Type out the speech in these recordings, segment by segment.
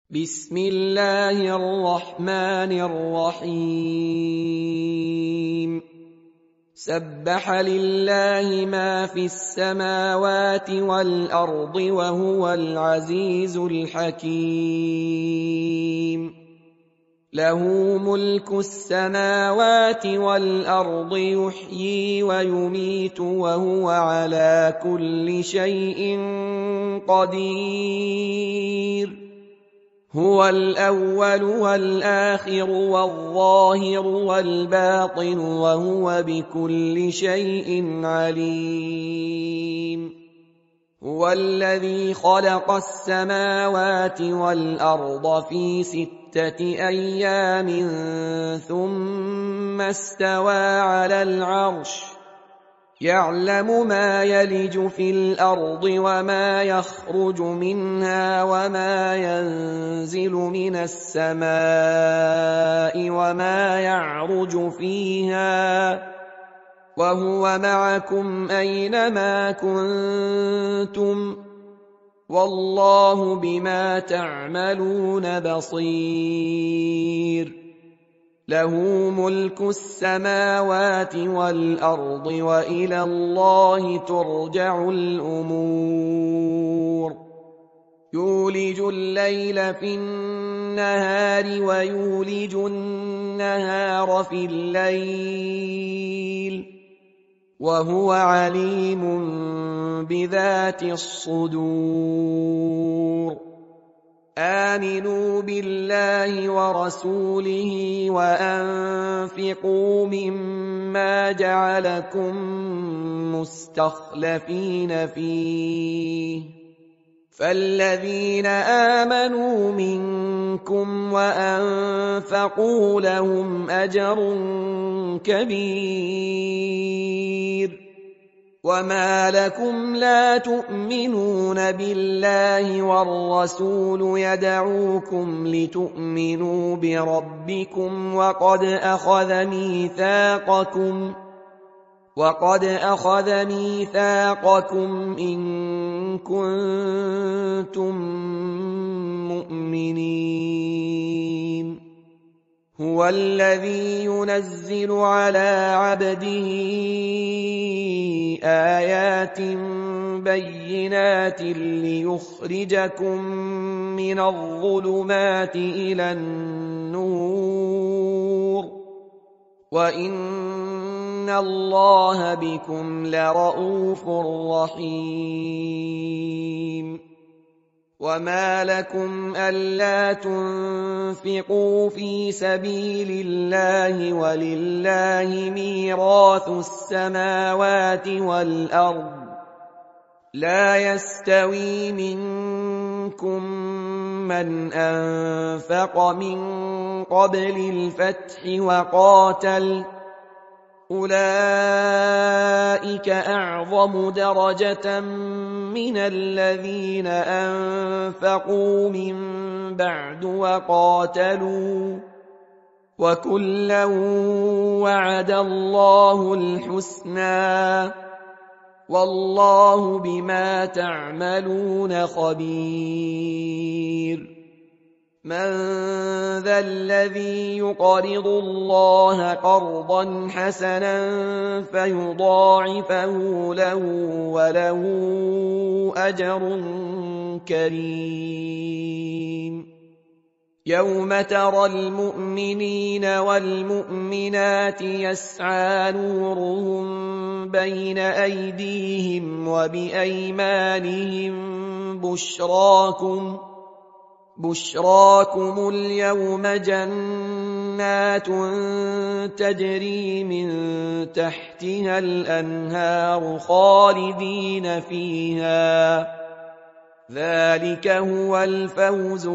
بسم الله الرحمن الرحيم سبح لله ما في السماوات والأرض وهو العزيز الحكيم له ملك السماوات والأرض يحيي ويميت وهو على كل شيء قدير هو الأول والآخر والظاهر والباطن وهو بكل شيء عليم هو الذي خلق السماوات والأرض في 6 أيام ثم استوى على العرش يعلم ما يلج في الأرض وما يخرج منها وما ينزل من السماء وما يعرج فيها وهو معكم أينما كنتم والله بما تعملون بصير له ملك السماوات والأرض وإلى الله ترجع الأمور يولج الليل في النهار ويولج النهار في الليل وهو عليم بذات الصدور آمنوا بالله ورسوله وأنفقوا مما جعلكم مستخلفين فيه فالذين آمنوا منكم وأنفقوا لهم أجر كبير وما لكم لا تؤمنون بالله والرسول يدعوكم لتؤمنوا بربكم وقد أخذ ميثاقكم إن كنتم مؤمنين هو الذي ينزل على عبده آيات بينات ليخرجكم من الظلمات إلى النور وإن الله بكم لرءوف رحيم وما لكم ألا تنفقوا في سبيل الله ولله ميراث السماوات والأرض لا يستوي منكم من أنفق من قبل الفتح وقاتل أولئك أعظم درجة من الذين أنفقوا من بعد وقاتلوا وكلا وعد الله الحسنى والله بما تعملون خبير من ذا الذي يقرض الله قرضا حسنا فيضاعفه له وله أجر كريم يوم ترى المؤمنين والمؤمنات يسعى نورهم بين أيديهم وبأيمانهم بشراكم اليوم جنات تجري من تحتها الأنهار خالدين فيها ذلك هو الفوز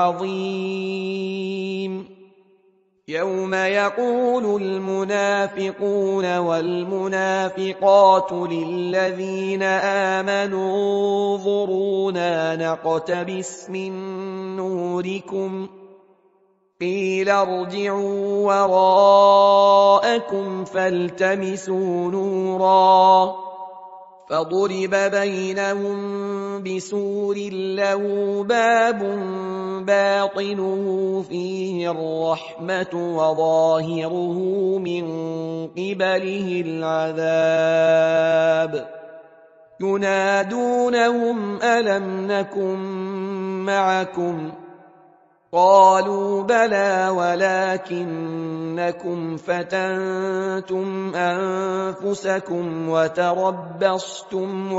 العظيم يوم يقول المنافقون والمنافقات للذين آمنوا انظرونا نقتبس من نوركم قيل ارجعوا وراءكم فالتمسوا نورا فضرب بينهم بسور له باب باطنه فيه الرحمة وظاهره من قبله العذاب ينادونهم ألم نكن معكم قالوا بلى ولكنكم فتنتم أنفسكم وتربصتم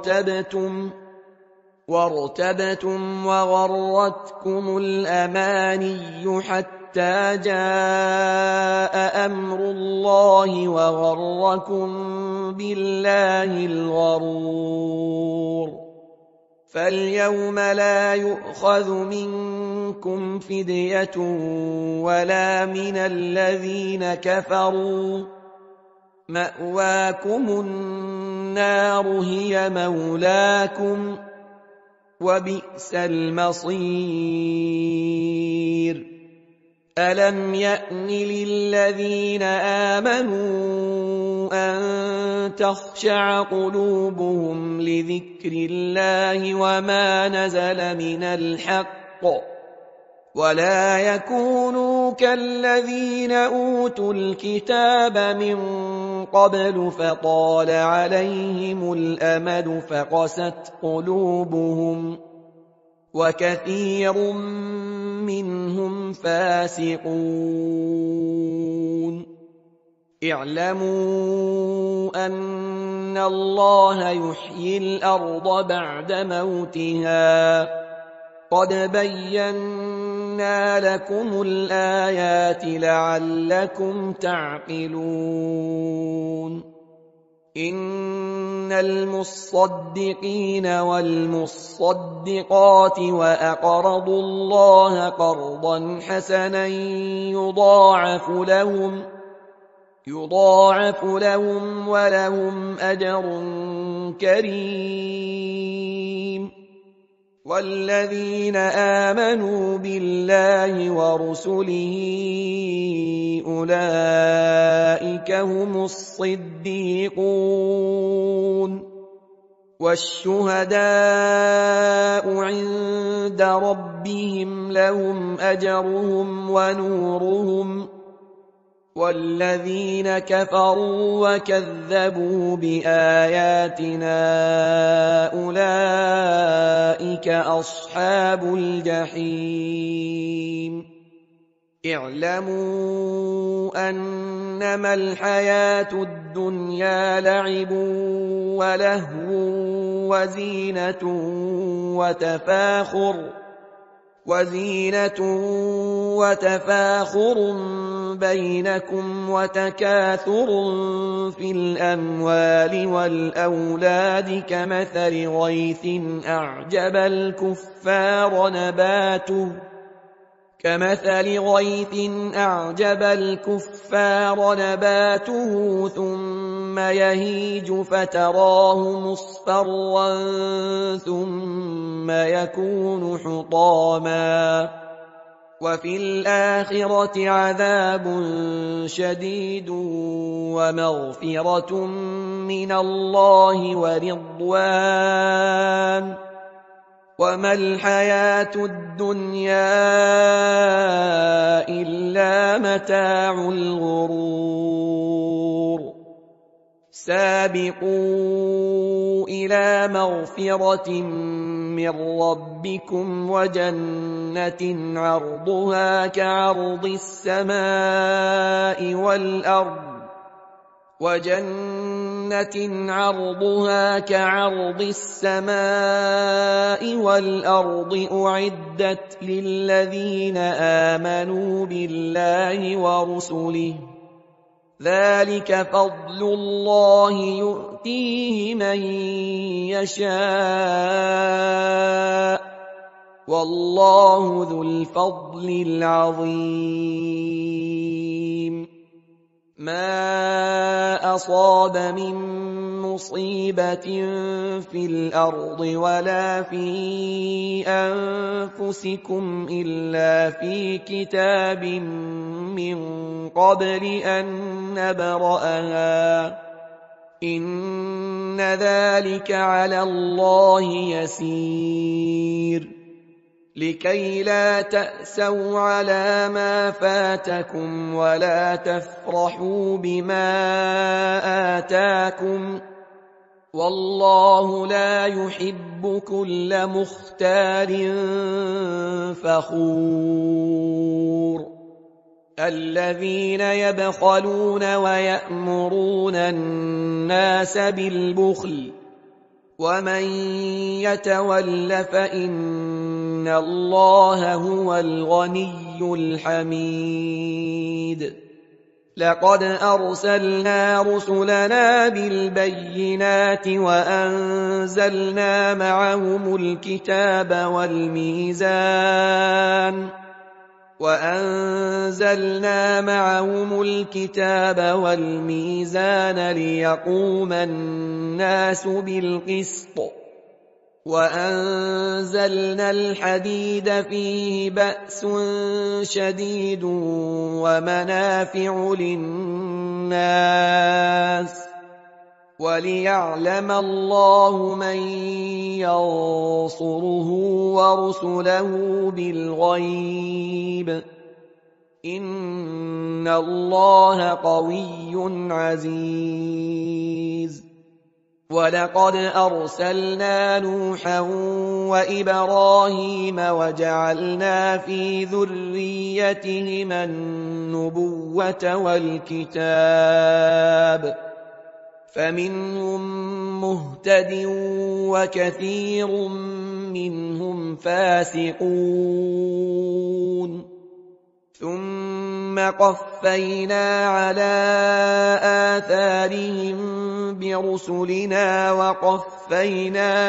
وارتبتم وغرتكم الأماني حتى جاء أمر الله وغركم بالله الغرور فاليوم لا يؤخذ منكم فدية ولا من الذين كفروا مأواكم النار هي مولاكم وبئس المصير ألم يأن للذين آمنوا أن تخشع قلوبهم لذكر الله وما نزل من الحق ولا يكونوا كالذين أوتوا الكتاب من قبل فطال عليهم الأمد فقست قلوبهم وكثير منهم فاسقون اعلموا أن الله يحيي الأرض بعد موتها قد بينا لكم الآيات لعلكم تعقلون إن المصدقين والمصدقات وأقرضوا الله قرضا حسنا يضاعف لهم ولهم أجر كريم والذين آمنوا بالله ورسله أولئك هم الصديقون والشهداء عند ربهم لهم أجرهم ونورهم والذين كفروا وكذبوا بآياتنا أولئك أصحاب الجحيم اعلموا أنما الحياة الدنيا لعب ولهو وزينة وتفاخر بينكم وتكاثر في الأموال والأولاد كمثل غيث أعجب الكفار نباته ثم يهيج فتراه مصفرا ثم يكون حطاما وفي الآخرة عذاب شديد ومغفرة من الله ورضوان وما الحياة الدنيا إلا متاع الغرور سابقوا إلى مغفرة من ربكم وجنة عرضها كعرض السماء والأرض أعدت للذين آمنوا بالله ورسله ذلك فضل الله يؤتيه من يشاء والله ذو الفضل العظيم ما أصاب من مصيبة في الأرض ولا في أنفسكم إلا في كتاب من قبل أن نبرأها إن ذلك على الله يسير لكي لا تأسوا على ما فاتكم ولا تفرحوا بما آتاكم والله لا يحب كل مختال فخور الذين يبخلون ويأمرون الناس بالبخل ومن يتول فإن الله هو الغني الحميد لقد أرسلنا رسلنا بالبينات وأنزلنا معهم الكتاب والميزان ليقوم الناس بالقسط وأنزلنا الحديد فيه بأس شديد ومنافع للناس وليعلم الله من ينصره ورسله بالغيب إن الله قوي عزيز ولقد أرسلنا نوحا وإبراهيم وجعلنا في ذريتهما النبوة والكتاب فمنهم مهتد وكثير منهم فاسقون ثم قفينا على آثارهم برسلنا وقفينا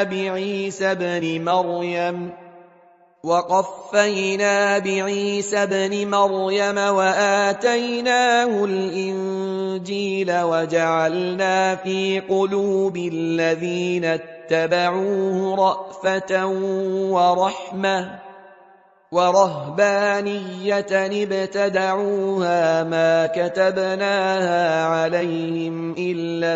بعيسى بن مريم وآتيناه الإنجيل وجعلنا في قلوب الذين اتبعوه رأفة ورهبانية ابتدعوها ما كتبناها عليهم إلا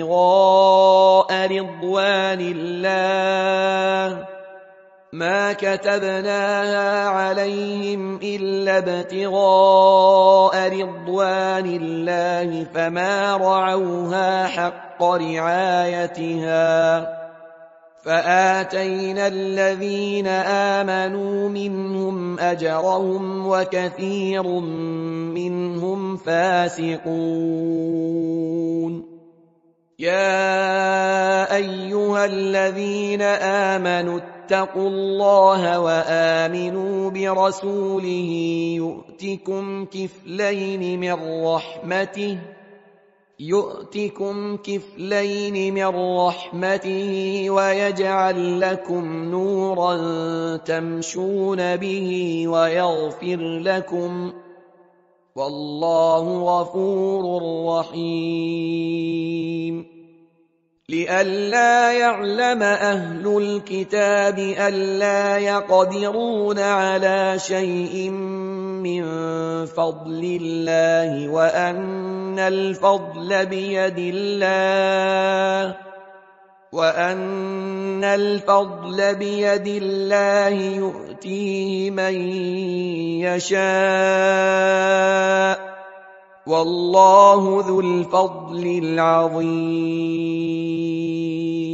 ابتغاء رضوان الله فما رعوها حق رعايتها فآتينا الذين آمنوا منهم أجرهم وكثير منهم فاسقون يا أيها الذين آمنوا اتقوا الله وآمنوا برسوله يؤتكم كفلين من رحمته ويجعل لكم نورا تمشون به ويغفر لكم والله غفور رحيم لئلا يعلم أهل الكتاب ألا يقدرون على شيء من فضل الله وأن الفضل بيد الله يؤتيه من يشاء والله ذو الفضل العظيم